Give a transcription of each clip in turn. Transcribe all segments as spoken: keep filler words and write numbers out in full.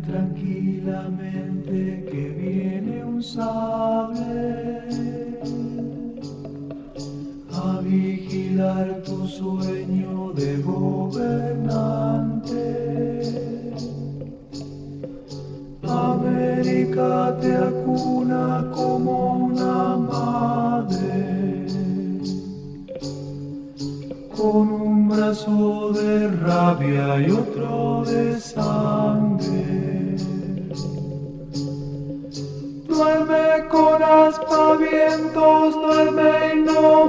tranquilamente que viene un sable a vigilar tu sueño de gobernante. América te acuna como una madre, con un brazo de rabia y otro de sangre. Duerme con aspavientos, duerme y no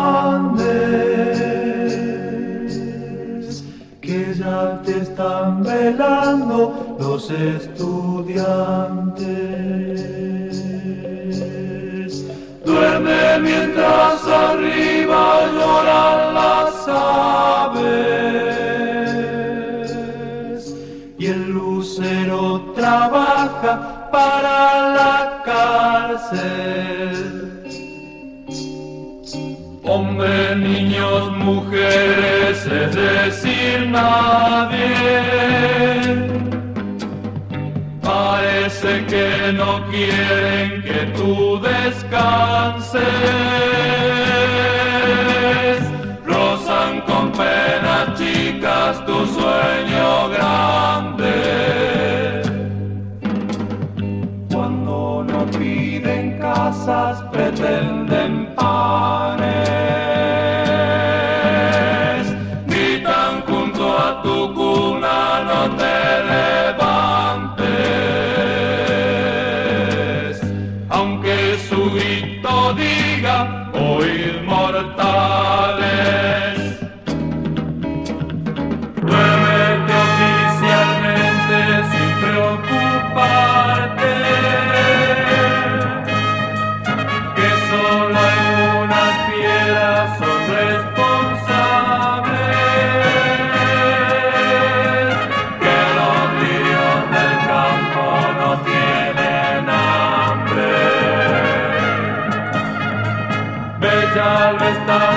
mandes, que ya te están velando los estudiantes. Duerme mientras arriba lloran las aves y el lucero trabaja para la cárcel. Hombres, niños, mujeres, es decir, nadie. Parece que no quieren que tú descanses. Rozan con penas chicas tu sueño grande. Cuando no piden casas, pretenden panes. Gritan junto a tu cuna, no te levantes. Aunque su grito diga, oíd mortales. Duérmete oficialmente sin preocuparte, que solo algunas piedras son responsables, que los lirios del campo no tienen hambre. Bella al estar